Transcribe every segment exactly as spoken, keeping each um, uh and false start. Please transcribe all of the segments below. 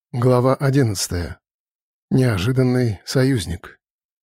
Глава одиннадцатая. Неожиданный союзник.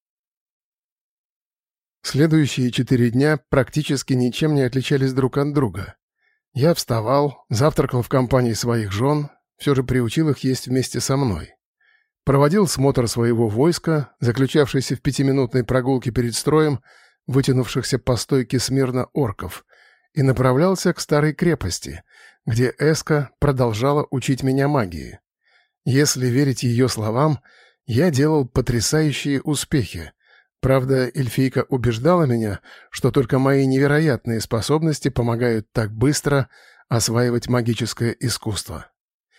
Следующие четыре дня практически ничем не отличались друг от друга. Я вставал, завтракал в компании своих жен, все же приучил их есть вместе со мной. Проводил смотр своего войска, заключавшийся в пятиминутной прогулке перед строем, вытянувшихся по стойке смирно орков, и направлялся к старой крепости, где Эска продолжала учить меня магии. Если верить ее словам, я делал потрясающие успехи. Правда, эльфийка убеждала меня, что только мои невероятные способности помогают так быстро осваивать магическое искусство.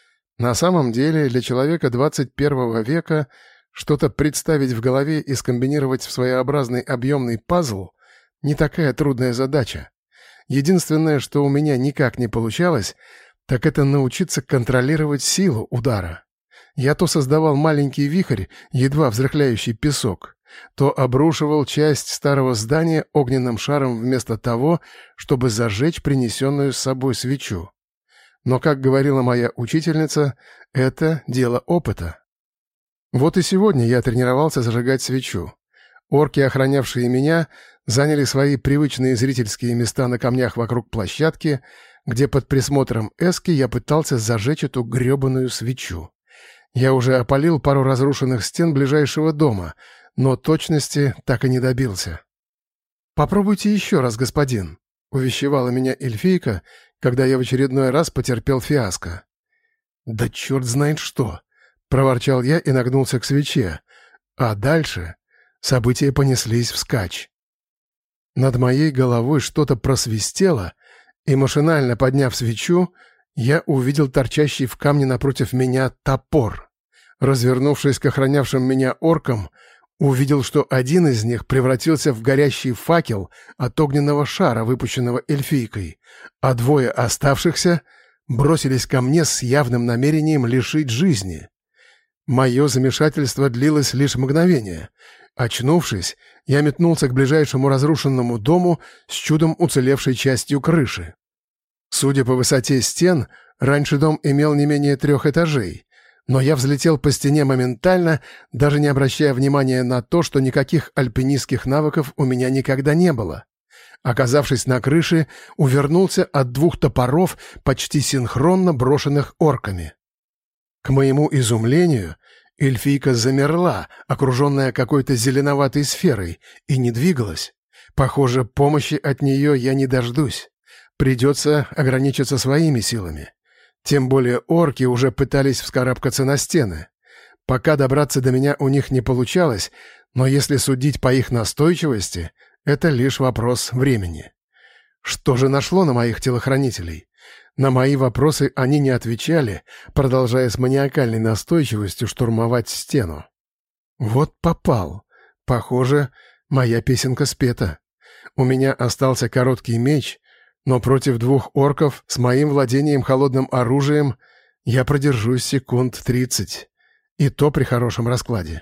На самом деле, для человека двадцать первого века что-то представить в голове и скомбинировать в своеобразный объемный пазл — не такая трудная задача. Единственное, что у меня никак не получалось, так это научиться контролировать силу удара. Я то создавал маленький вихрь, едва взрыхляющий песок, то обрушивал часть старого здания огненным шаром вместо того, чтобы зажечь принесенную с собой свечу. Но, как говорила моя учительница, это дело опыта. Вот и сегодня я тренировался зажигать свечу. Орки, охранявшие меня, заняли свои привычные зрительские места на камнях вокруг площадки, где под присмотром Эски я пытался зажечь эту гребаную свечу. Я уже опалил пару разрушенных стен ближайшего дома, но точности так и не добился. «Попробуйте еще раз, господин», — увещевала меня эльфийка, когда я в очередной раз потерпел фиаско. «Да черт знает что!» — проворчал я и нагнулся к свече. А дальше события понеслись вскачь. Над моей головой что-то просвистело, и, машинально подняв свечу, я увидел торчащий в камне напротив меня топор. Развернувшись к охранявшим меня оркам, увидел, что один из них превратился в горящий факел от огненного шара, выпущенного эльфийкой, а двое оставшихся бросились ко мне с явным намерением лишить жизни. Мое замешательство длилось лишь мгновение. Очнувшись, я метнулся к ближайшему разрушенному дому с чудом уцелевшей частью крыши. Судя по высоте стен, раньше дом имел не менее трех этажей, но я взлетел по стене моментально, даже не обращая внимания на то, что никаких альпинистских навыков у меня никогда не было. Оказавшись на крыше, увернулся от двух топоров, почти синхронно брошенных орками. К моему изумлению, эльфийка замерла, окруженная какой-то зеленоватой сферой, и не двигалась. Похоже, помощи от нее я не дождусь. Придется ограничиться своими силами. Тем более орки уже пытались вскарабкаться на стены. Пока добраться до меня у них не получалось, но если судить по их настойчивости, это лишь вопрос времени. Что же нашло на моих телохранителей? На мои вопросы они не отвечали, продолжая с маниакальной настойчивостью штурмовать стену. Вот попал. Похоже, моя песенка спета. У меня остался короткий меч, но против двух орков с моим владением холодным оружием я продержусь секунд тридцать. И то при хорошем раскладе.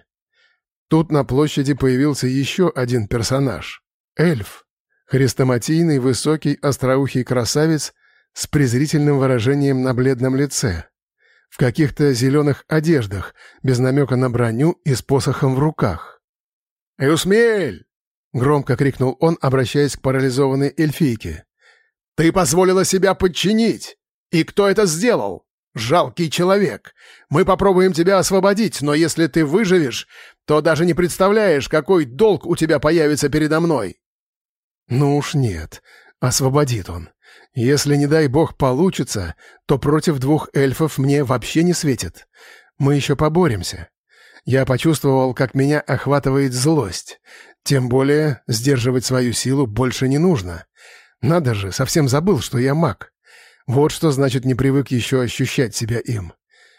Тут на площади появился еще один персонаж — эльф. Хрестоматийный, высокий, остроухий красавец с презрительным выражением на бледном лице. В каких-то зеленых одеждах, без намека на броню и с посохом в руках. «Эусмель!» — громко крикнул он, обращаясь к парализованной эльфийке. «Ты позволила себя подчинить! И кто это сделал? Жалкий человек! Мы попробуем тебя освободить, но если ты выживешь, то даже не представляешь, какой долг у тебя появится передо мной!» «Ну уж нет, освободит он. Если, не дай бог, получится, то против двух эльфов мне вообще не светит. Мы еще поборемся». Я почувствовал, как меня охватывает злость. Тем более сдерживать свою силу больше не нужно. Надо же, совсем забыл, что я маг. Вот что значит не привык еще ощущать себя им.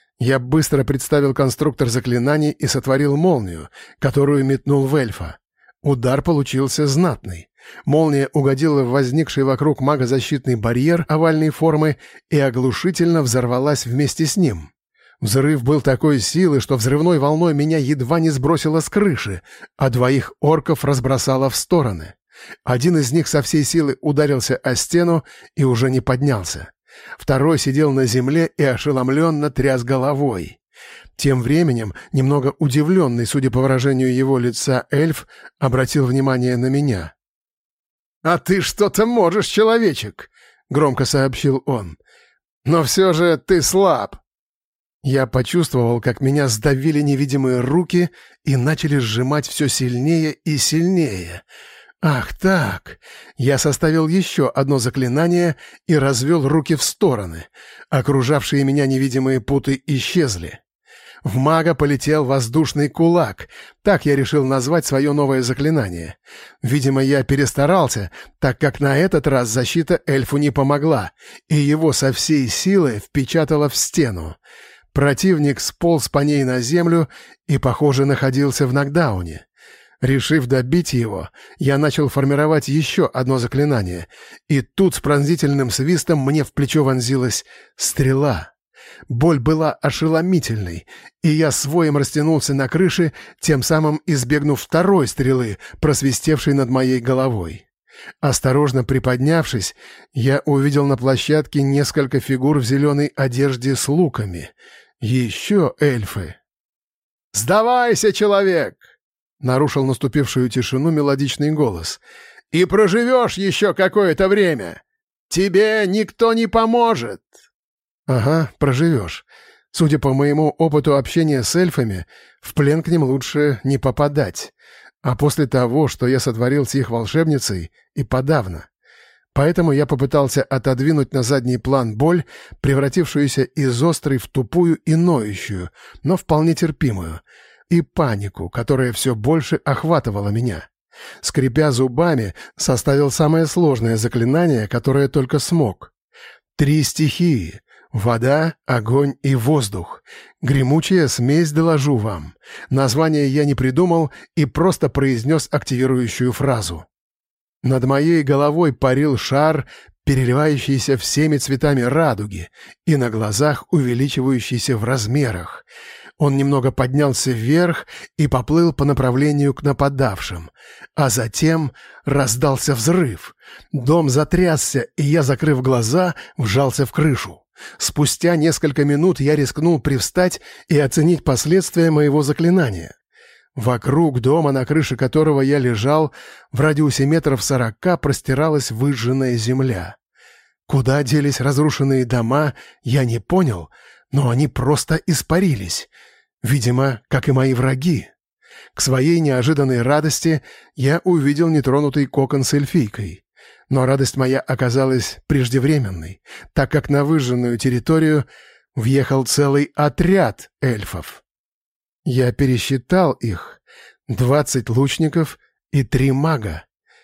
Я быстро представил конструктор заклинаний и сотворил молнию, которую метнул в эльфа. Удар получился знатный. Молния угодила в возникший вокруг мага защитный барьер овальной формы и оглушительно взорвалась вместе с ним. Взрыв был такой силы, что взрывной волной меня едва не сбросило с крыши, а двоих орков разбросало в стороны. Один из них со всей силы ударился о стену и уже не поднялся. Второй сидел на земле и ошеломленно тряс головой. Тем временем, немного удивленный, судя по выражению его лица, эльф обратил внимание на меня. «А ты что-то можешь, человечек!» — громко сообщил он. «Но все же ты слаб!» Я почувствовал, как меня сдавили невидимые руки и начали сжимать все сильнее и сильнее. Ах так! Я составил еще одно заклинание и развел руки в стороны. Окружавшие меня невидимые путы исчезли. В мага полетел воздушный кулак. Так я решил назвать свое новое заклинание. Видимо, я перестарался, так как на этот раз защита эльфу не помогла, и его со всей силы впечатало в стену. Противник сполз по ней на землю и, похоже, находился в нокдауне. Решив добить его, я начал формировать еще одно заклинание, и тут с пронзительным свистом мне в плечо вонзилась стрела. Боль была ошеломительной, и я своим растянулся на крыше, тем самым избегнув второй стрелы, просвистевшей над моей головой. Осторожно приподнявшись, я увидел на площадке несколько фигур в зеленой одежде с луками. Еще эльфы. «Сдавайся, человек!» — нарушил наступившую тишину мелодичный голос. «И проживешь еще какое-то время! Тебе никто не поможет!» «Ага, проживешь. Судя по моему опыту общения с эльфами, в плен к ним лучше не попадать. А после того, что я сотворил с их волшебницей, и подавно. Поэтому я попытался отодвинуть на задний план боль, превратившуюся из острой в тупую и ноющую, но вполне терпимую, и панику, которая все больше охватывала меня. Скрипя зубами, составил самое сложное заклинание, которое только смог. Три стихии — вода, огонь и воздух. Гремучая смесь, доложу вам. Название я не придумал и просто произнес активирующую фразу. Над моей головой парил шар, переливающийся всеми цветами радуги и на глазах увеличивающийся в размерах. Он немного поднялся вверх и поплыл по направлению к нападавшим. А затем раздался взрыв. Дом затрясся, и я, закрыв глаза, вжался в крышу. Спустя несколько минут я рискнул привстать и оценить последствия моего заклинания. Вокруг дома, на крыше которого я лежал, в радиусе метров сорока простиралась выжженная земля. Куда делись разрушенные дома, я не понял, но они просто испарились. Видимо, как и мои враги. К своей неожиданной радости я увидел нетронутый кокон с эльфийкой. Но радость моя оказалась преждевременной, так как на выжженную территорию въехал целый отряд эльфов. Я пересчитал их — двадцать лучников и три мага.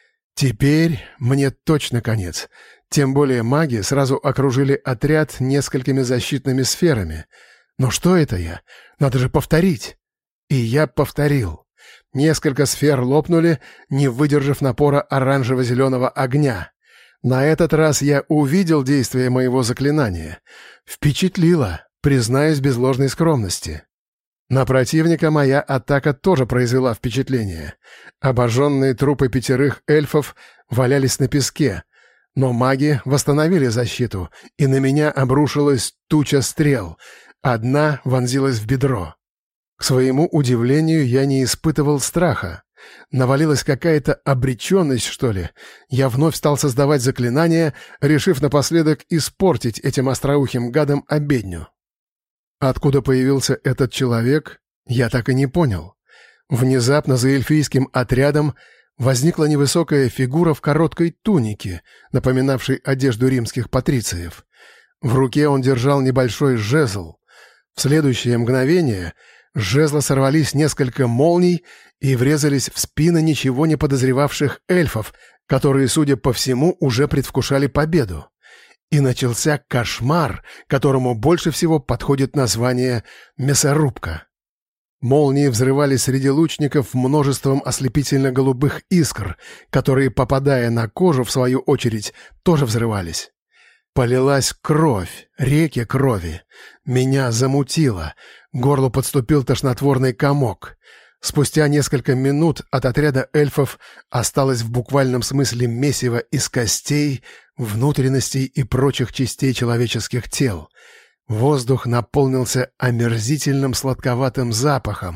Теперь мне точно конец. Тем более маги сразу окружили отряд несколькими защитными сферами. Но что это я? Надо же повторить. И я повторил. Несколько сфер лопнули, не выдержав напора оранжево-зеленого огня. На этот раз я увидел действие моего заклинания. Впечатлило, признаюсь без ложной скромности. На противника моя атака тоже произвела впечатление. Обожженные трупы пятерых эльфов валялись на песке, но маги восстановили защиту, и на меня обрушилась туча стрел. Одна вонзилась в бедро. К своему удивлению, я не испытывал страха. Навалилась какая-то обреченность, что ли. Я вновь стал создавать заклинания, решив напоследок испортить этим остроухим гадам обедню. Откуда появился этот человек, я так и не понял. Внезапно за эльфийским отрядом возникла невысокая фигура в короткой тунике, напоминавшей одежду римских патрициев. В руке он держал небольшой жезл. В следующее мгновение с жезла сорвались несколько молний и врезались в спины ничего не подозревавших эльфов, которые, судя по всему, уже предвкушали победу. И начался кошмар, которому больше всего подходит название «мясорубка». Молнии взрывались среди лучников множеством ослепительно-голубых искр, которые, попадая на кожу, в свою очередь, тоже взрывались. Полилась кровь, реки крови. Меня замутило. К горлу подступил тошнотворный комок. Спустя несколько минут от отряда эльфов осталось в буквальном смысле месиво из костей, внутренностей и прочих частей человеческих тел. Воздух наполнился омерзительным сладковатым запахом.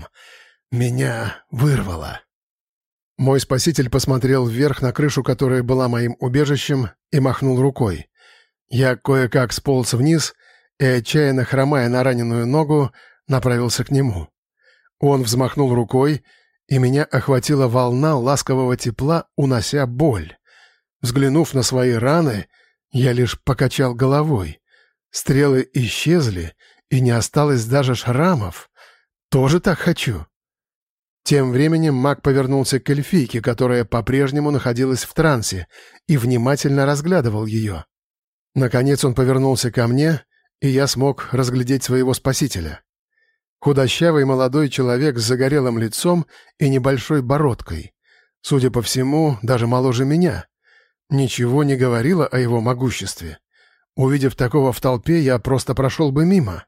Меня вырвало. Мой спаситель посмотрел вверх на крышу, которая была моим убежищем, и махнул рукой. Я кое-как сполз вниз и, отчаянно хромая на раненую ногу, направился к нему. Он взмахнул рукой, и меня охватила волна ласкового тепла, унося боль. Взглянув на свои раны, я лишь покачал головой. Стрелы исчезли, и не осталось даже шрамов. Тоже так хочу. Тем временем маг повернулся к эльфийке, которая по-прежнему находилась в трансе, и внимательно разглядывал ее. Наконец он повернулся ко мне, и я смог разглядеть своего спасителя. Худощавый молодой человек с загорелым лицом и небольшой бородкой. Судя по всему, даже моложе меня. Ничего не говорило о его могуществе. Увидев такого в толпе, я просто прошел бы мимо.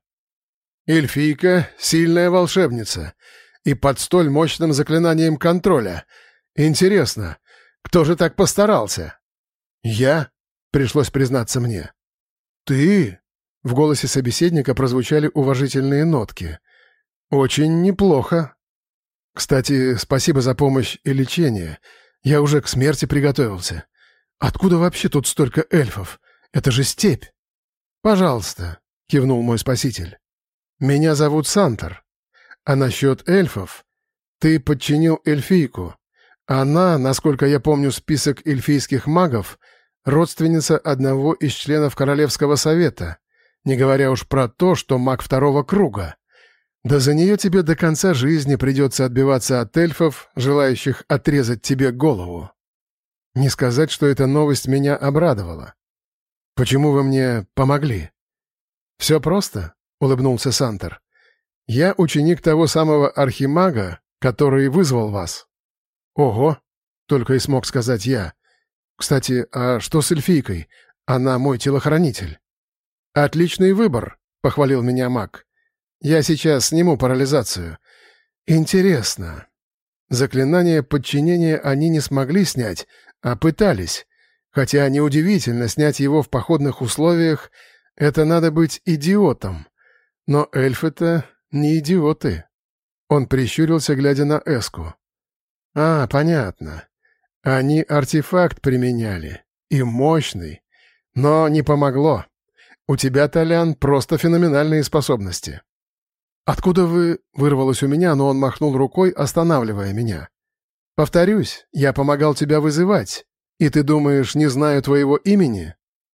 Эльфийка — сильная волшебница. И под столь мощным заклинанием контроля. Интересно, кто же так постарался? Я? Пришлось признаться мне. Ты? В голосе собеседника прозвучали уважительные нотки. Очень неплохо. Кстати, спасибо за помощь и лечение. Я уже к смерти приготовился. Откуда вообще тут столько эльфов? Это же степь. Пожалуйста, кивнул мой спаситель. Меня зовут Сантор. А насчет эльфов? Ты подчинил эльфийку. Она, насколько я помню список эльфийских магов, родственница одного из членов Королевского совета, не говоря уж про то, что маг второго круга. Да за нее тебе до конца жизни придется отбиваться от эльфов, желающих отрезать тебе голову. Не сказать, что эта новость меня обрадовала. Почему вы мне помогли? Все просто, — улыбнулся Сантор. Я ученик того самого архимага, который вызвал вас. Ого, только и смог сказать я. Кстати, а что с эльфийкой? Она мой телохранитель. Отличный выбор, — похвалил меня маг. Я сейчас сниму парализацию. Интересно. Заклинание подчинения они не смогли снять, а пытались. Хотя неудивительно, снять его в походных условиях — это надо быть идиотом. Но эльфы-то не идиоты. Он прищурился, глядя на Эску. А, понятно. Они артефакт применяли. И мощный. Но не помогло. У тебя, Толян, просто феноменальные способности. «Откуда вы...» — вырвалось у меня, но он махнул рукой, останавливая меня. «Повторюсь, я помогал тебя вызывать. И ты думаешь, не знаю твоего имени?»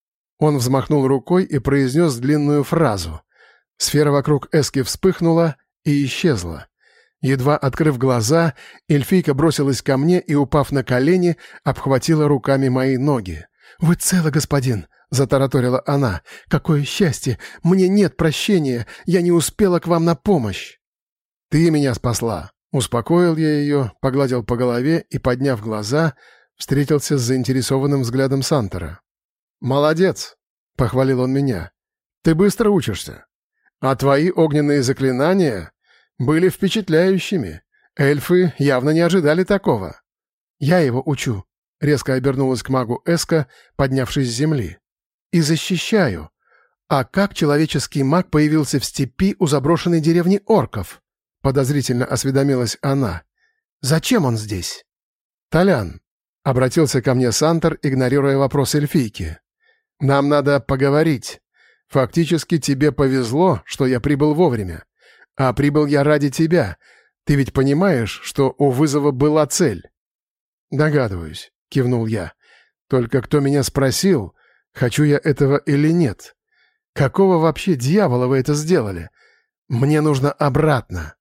Он взмахнул рукой и произнес длинную фразу. Сфера вокруг Эски вспыхнула и исчезла. Едва открыв глаза, эльфийка бросилась ко мне и, упав на колени, обхватила руками мои ноги. «Вы целы, господин!» — затараторила она. «Какое счастье! Мне нет прощения! Я не успела к вам на помощь!» «Ты меня спасла!» — успокоил я ее, погладил по голове и, подняв глаза, встретился с заинтересованным взглядом Сантора. «Молодец!» — похвалил он меня. «Ты быстро учишься. А твои огненные заклинания были впечатляющими. Эльфы явно не ожидали такого». «Я его учу», — резко обернулась к магу Эска, поднявшись с земли. «И защищаю. А как человеческий маг появился в степи у заброшенной деревни орков?» — подозрительно осведомилась она. «Зачем он здесь?» «Толян», — обратился ко мне Сантор, игнорируя вопрос эльфийки. «Нам надо поговорить. Фактически тебе повезло, что я прибыл вовремя. А прибыл я ради тебя. Ты ведь понимаешь, что у вызова была цель?» «Догадываюсь», — кивнул я. «Только кто меня спросил, хочу я этого или нет? Какого вообще дьявола вы это сделали? Мне нужно обратно».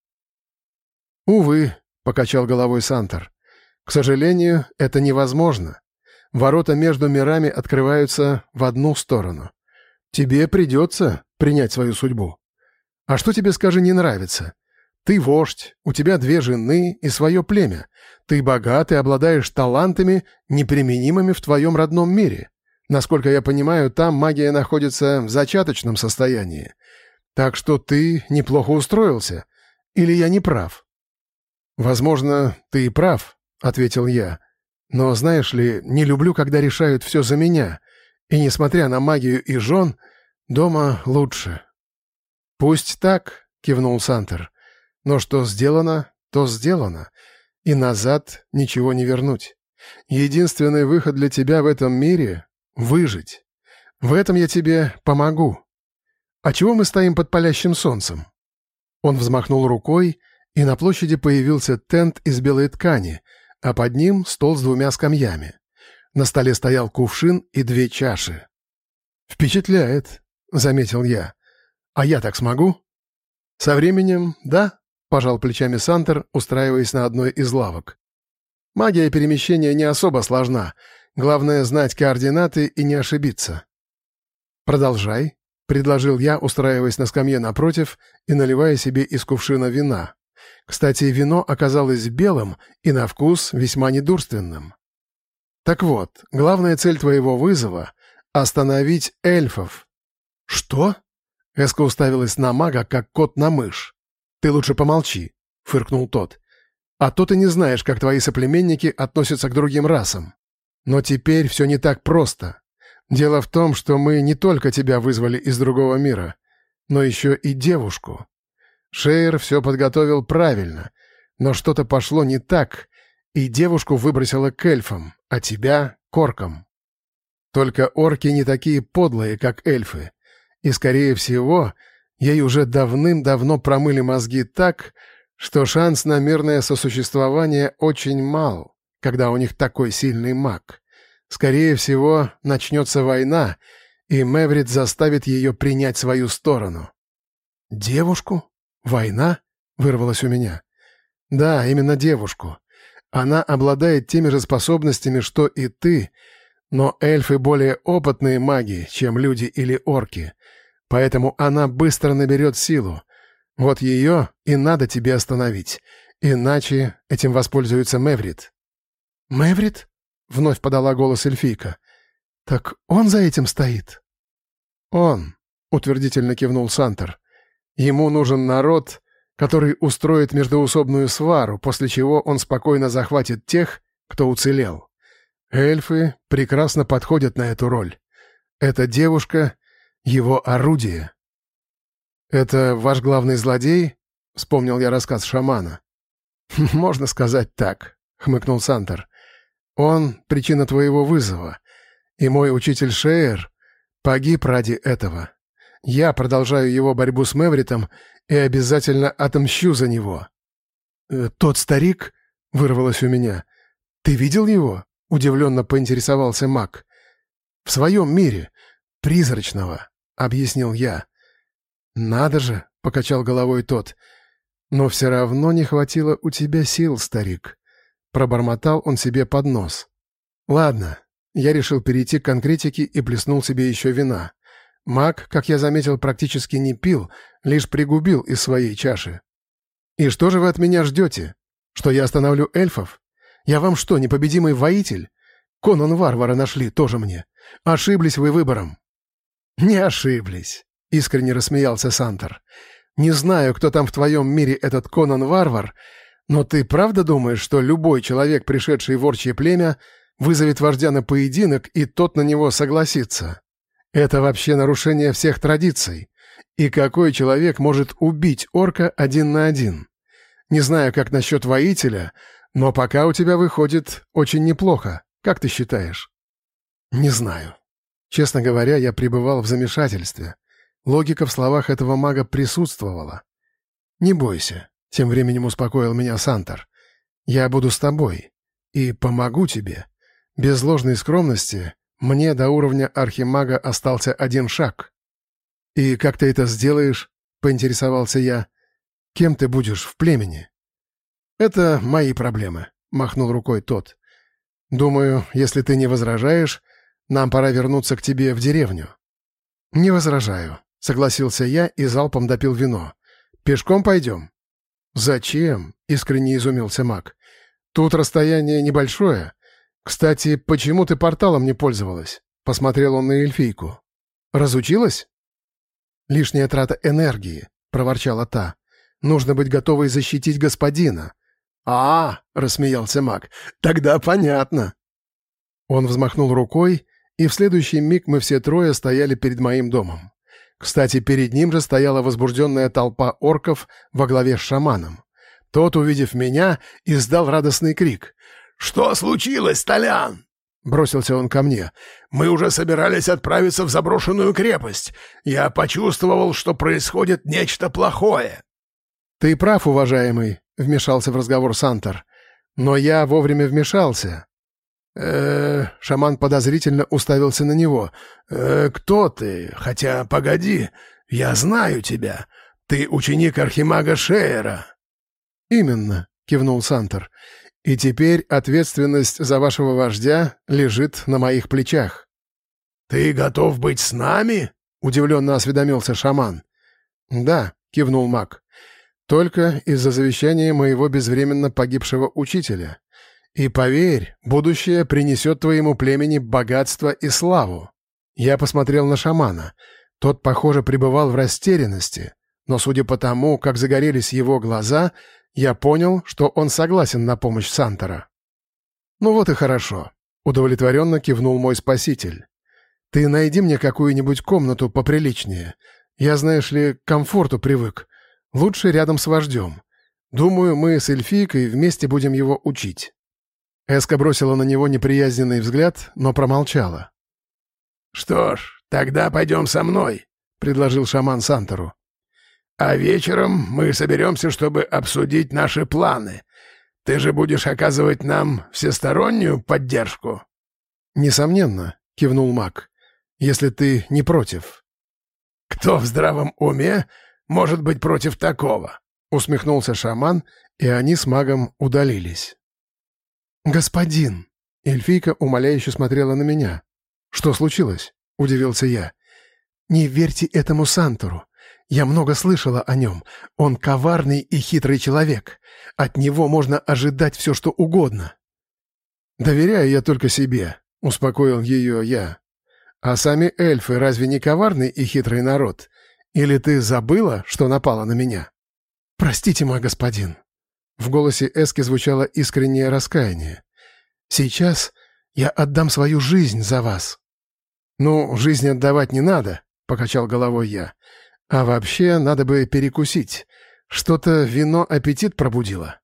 «Увы», — покачал головой Сантор. «К сожалению, это невозможно. Ворота между мирами открываются в одну сторону. Тебе придется принять свою судьбу. А что тебе, скажи, не нравится? Ты вождь, у тебя две жены и свое племя. Ты богат и обладаешь талантами, неприменимыми в твоем родном мире. Насколько я понимаю, там магия находится в зачаточном состоянии. Так что ты неплохо устроился. Или я не прав?» «Возможно, ты и прав», — ответил я. «Но, знаешь ли, не люблю, когда решают все за меня. И, несмотря на магию и жен, дома лучше. «Пусть так», — кивнул Сантер. «Но что сделано, то сделано, и назад ничего не вернуть. Единственный выход для тебя в этом мире — выжить. В этом я тебе помогу. А чего мы стоим под палящим солнцем?» Он взмахнул рукой, и на площади появился тент из белой ткани, а под ним стол с двумя скамьями. На столе стоял кувшин и две чаши. «Впечатляет», — заметил я. «А я так смогу?» «Со временем, да», — пожал плечами Сантер, устраиваясь на одной из лавок. «Магия перемещения не особо сложна. Главное — знать координаты и не ошибиться». «Продолжай», — предложил я, устраиваясь на скамье напротив и наливая себе из кувшина вина. Кстати, вино оказалось белым и на вкус весьма недурственным. «Так вот, главная цель твоего вызова — остановить эльфов». «Что?» — Эска уставилась на мага, как кот на мышь. «Ты лучше помолчи», — фыркнул тот. «А то ты не знаешь, как твои соплеменники относятся к другим расам. Но теперь все не так просто. Дело в том, что мы не только тебя вызвали из другого мира, но еще и девушку. Шейер все подготовил правильно, но что-то пошло не так, и девушку выбросило к эльфам, а тебя — к оркам. Только орки не такие подлые, как эльфы, и, скорее всего, ей уже давным-давно промыли мозги так, что шанс на мирное сосуществование очень мал, когда у них такой сильный маг. Скорее всего, начнется война, и Мэврит заставит ее принять свою сторону. «Девушку? Война?» — вырвалось у меня. «Да, именно девушку. Она обладает теми же способностями, что и ты, но эльфы более опытные маги, чем люди или орки, поэтому она быстро наберет силу. Вот ее и надо тебе остановить, иначе этим воспользуется Мэврит». «Мэврит?» — вновь подала голос эльфийка. «Так он за этим стоит?» «Он», — утвердительно кивнул Сантер. «Ему нужен народ, который устроит междоусобную свару, после чего он спокойно захватит тех, кто уцелел. Эльфы прекрасно подходят на эту роль. Эта девушка — его орудие». «Это ваш главный злодей?» — вспомнил я рассказ шамана. «Можно сказать так», — хмыкнул Сантер. «Он — причина твоего вызова, и мой учитель Шейер погиб ради этого. Я продолжаю его борьбу с Мэвритом и обязательно отомщу за него». «Э, «Тот старик?» — вырвалось у меня. «Ты видел его?» — удивленно поинтересовался маг. «В своем мире. Призрачного», — объяснил я. «Надо же», — покачал головой тот. «Но все равно не хватило у тебя сил, старик». Пробормотал он себе под нос. «Ладно». Я решил перейти к конкретике и плеснул себе еще вина. Маг, как я заметил, практически не пил, лишь пригубил из своей чаши. «И что же вы от меня ждете? Что я остановлю эльфов? Я вам что, непобедимый воитель? Конан Варвара нашли, тоже мне. Ошиблись вы выбором». «Не ошиблись», — искренне рассмеялся Сантер. «Не знаю, кто там в твоем мире этот Конан Варвар, но ты правда думаешь, что любой человек, пришедший в орчье племя, вызовет вождя на поединок, и тот на него согласится? Это вообще нарушение всех традиций. И какой человек может убить орка один на один? Не знаю, как насчет воителя, но пока у тебя выходит очень неплохо. Как ты считаешь?» «Не знаю. Честно говоря, я пребывал в замешательстве. Логика в словах этого мага присутствовала. «Не бойся», — тем временем успокоил меня Сантер. «Я буду с тобой и помогу тебе. Без ложной скромности мне до уровня архимага остался один шаг». «И как ты это сделаешь?» — поинтересовался я. «Кем ты будешь в племени?» «Это мои проблемы», — махнул рукой тот. «Думаю, если ты не возражаешь, нам пора вернуться к тебе в деревню». «Не возражаю», — согласился я и залпом допил вино. «Пешком пойдем?» «Зачем?» — искренне изумился маг. «Тут расстояние небольшое. Кстати, почему ты порталом не пользовалась?» — посмотрел он на эльфийку. «Разучилась?» «Лишняя трата энергии», — проворчала та. «Нужно быть готовой защитить господина». «А, — рассмеялся маг, — тогда понятно». Он взмахнул рукой, и в следующий миг мы все трое стояли перед моим домом. Кстати, перед ним же стояла возбужденная толпа орков во главе с шаманом. Тот, увидев меня, издал радостный крик. «Что случилось, Толян?» Бросился он ко мне. «Мы уже собирались отправиться в заброшенную крепость. Я почувствовал, что происходит нечто плохое». «Ты прав, уважаемый», — вмешался в разговор Сантор. «Но я вовремя вмешался». «Э-э-э...» шаман подозрительно уставился на него. «Э-э, кто ты? Хотя, погоди, я знаю тебя. Ты ученик архимага Шеера». «Именно», — кивнул Сантор. «И теперь ответственность за вашего вождя лежит на моих плечах». «Ты готов быть с нами?» — удивленно осведомился шаман. «Да», — кивнул маг. «Только из-за завещания моего безвременно погибшего учителя. И поверь, будущее принесет твоему племени богатство и славу». Я посмотрел на шамана. Тот, похоже, пребывал в растерянности, но, судя по тому, как загорелись его глаза, я понял, что он согласен на помощь Сантора. «Ну вот и хорошо», — удовлетворенно кивнул мой спаситель. «Ты найди мне какую-нибудь комнату поприличнее. Я, знаешь ли, к комфорту привык. Лучше рядом с вождем. Думаю, мы с эльфийкой вместе будем его учить». Эска бросила на него неприязненный взгляд, но промолчала. «Что ж, тогда пойдем со мной», — предложил шаман Сантору. «А вечером мы соберемся, чтобы обсудить наши планы. Ты же будешь оказывать нам всестороннюю поддержку?» «Несомненно», — кивнул маг, — «если ты не против». «Кто в здравом уме может быть против такого?» — усмехнулся шаман, и они с магом удалились. «Господин!» — эльфийка умоляюще смотрела на меня. «Что случилось?» — удивился я. «Не верьте этому Сантору. Я много слышала о нем. Он коварный и хитрый человек. От него можно ожидать все, что угодно». «Доверяю я только себе», — успокоил ее я. «А сами эльфы разве не коварный и хитрый народ? Или ты забыла, что напала на меня?» «Простите, мой господин». В голосе Эски звучало искреннее раскаяние. «Сейчас я отдам свою жизнь за вас». «Ну, жизнь отдавать не надо», — покачал головой я. «А вообще надо бы перекусить. Что-то вино аппетит пробудило».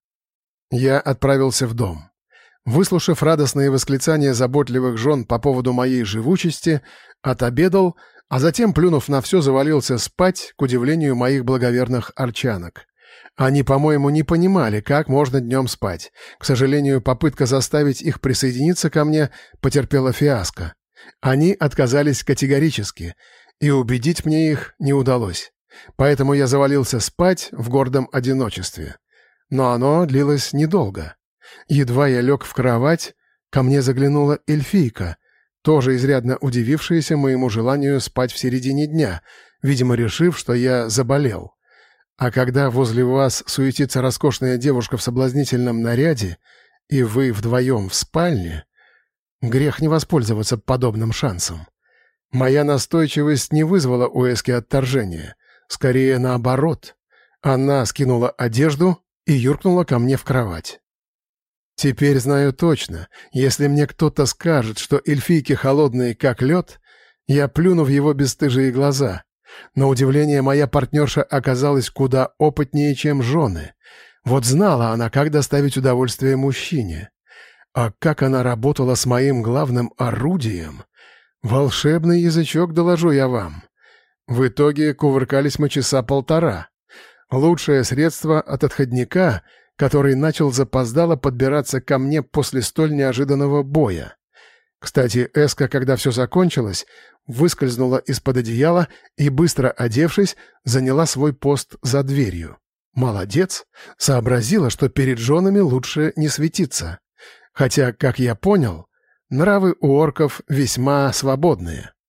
Я отправился в дом. Выслушав радостные восклицания заботливых жен по поводу моей живучести, отобедал, а затем, плюнув на все, завалился спать, к удивлению моих благоверных арчанок. Они, по-моему, не понимали, как можно днем спать. К сожалению, попытка заставить их присоединиться ко мне потерпела фиаско. Они отказались категорически, и убедить мне их не удалось. Поэтому я завалился спать в гордом одиночестве. Но оно длилось недолго. Едва я лег в кровать, ко мне заглянула эльфийка, тоже изрядно удивившаяся моему желанию спать в середине дня, видимо, решив, что я заболел. А когда возле вас суетится роскошная девушка в соблазнительном наряде, и вы вдвоем в спальне, грех не воспользоваться подобным шансом. Моя настойчивость не вызвала у Эски отторжения, скорее наоборот. Она скинула одежду и юркнула ко мне в кровать. Теперь знаю точно, если мне кто-то скажет, что эльфийки холодные как лед, я плюну в его бесстыжие глаза. На удивление, моя партнерша оказалась куда опытнее, чем жены. Вот знала она, как доставить удовольствие мужчине. А как она работала с моим главным орудием! Волшебный язычок, доложу я вам. В итоге кувыркались мы часа полтора. Лучшее средство от отходняка, который начал запоздало подбираться ко мне после столь неожиданного боя. Кстати, Эска, когда все закончилось, выскользнула из-под одеяла и, быстро одевшись, заняла свой пост за дверью. Молодец, сообразила, что перед женами лучше не светиться. Хотя, как я понял, нравы у орков весьма свободные.